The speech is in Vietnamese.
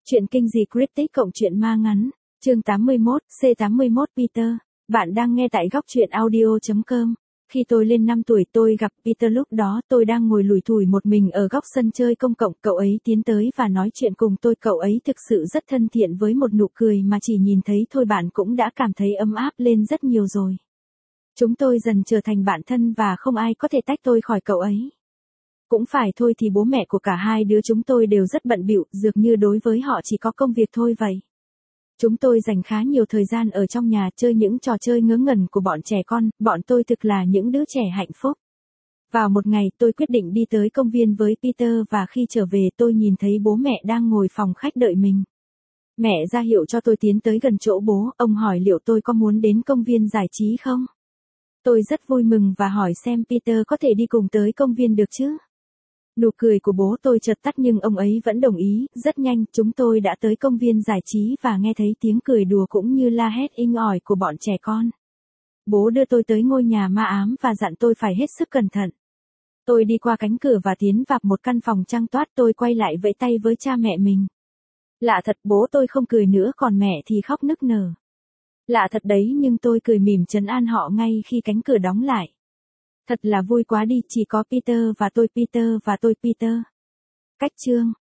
Chuyện kinh dị cryptic cộng truyện ma ngắn. Chương 81, C81 Peter. Bạn đang nghe tại góc truyện audio.com. Khi tôi lên 5 tuổi tôi gặp Peter, lúc đó tôi đang ngồi lủi thủi một mình ở góc sân chơi công cộng. Cậu ấy tiến tới và nói chuyện cùng tôi. Cậu ấy thực sự rất thân thiện với một nụ cười mà chỉ nhìn thấy thôi bạn cũng đã cảm thấy ấm áp lên rất nhiều rồi. Chúng tôi dần trở thành bạn thân và không ai có thể tách tôi khỏi cậu ấy. Cũng phải thôi thì bố mẹ của cả hai đứa chúng tôi đều rất bận bịu, dường như đối với họ chỉ có công việc thôi vậy. Chúng tôi dành khá nhiều thời gian ở trong nhà chơi những trò chơi ngớ ngẩn của bọn trẻ con, bọn tôi thực là những đứa trẻ hạnh phúc. Vào một ngày tôi quyết định đi tới công viên với Peter và khi trở về tôi nhìn thấy bố mẹ đang ngồi phòng khách đợi mình. Mẹ ra hiệu cho tôi tiến tới gần chỗ bố, ông hỏi liệu tôi có muốn đến công viên giải trí không? Tôi rất vui mừng và hỏi xem Peter có thể đi cùng tới công viên được chứ? Nụ cười của bố tôi chợt tắt nhưng ông ấy vẫn đồng ý. Rất nhanh chúng tôi đã tới công viên giải trí và nghe thấy tiếng cười đùa cũng như la hét inh ỏi của bọn trẻ con. Bố đưa tôi tới ngôi nhà ma ám và dặn tôi phải hết sức cẩn thận. Tôi đi qua cánh cửa và tiến vào một căn phòng trăng toát. Tôi quay lại vẫy tay với cha mẹ mình. Lạ thật, bố tôi không cười nữa còn mẹ thì khóc nức nở. Lạ thật đấy, nhưng tôi cười mỉm trấn an họ ngay khi cánh cửa đóng lại. Thật là vui quá đi, chỉ có Peter và tôi Peter. Cách chương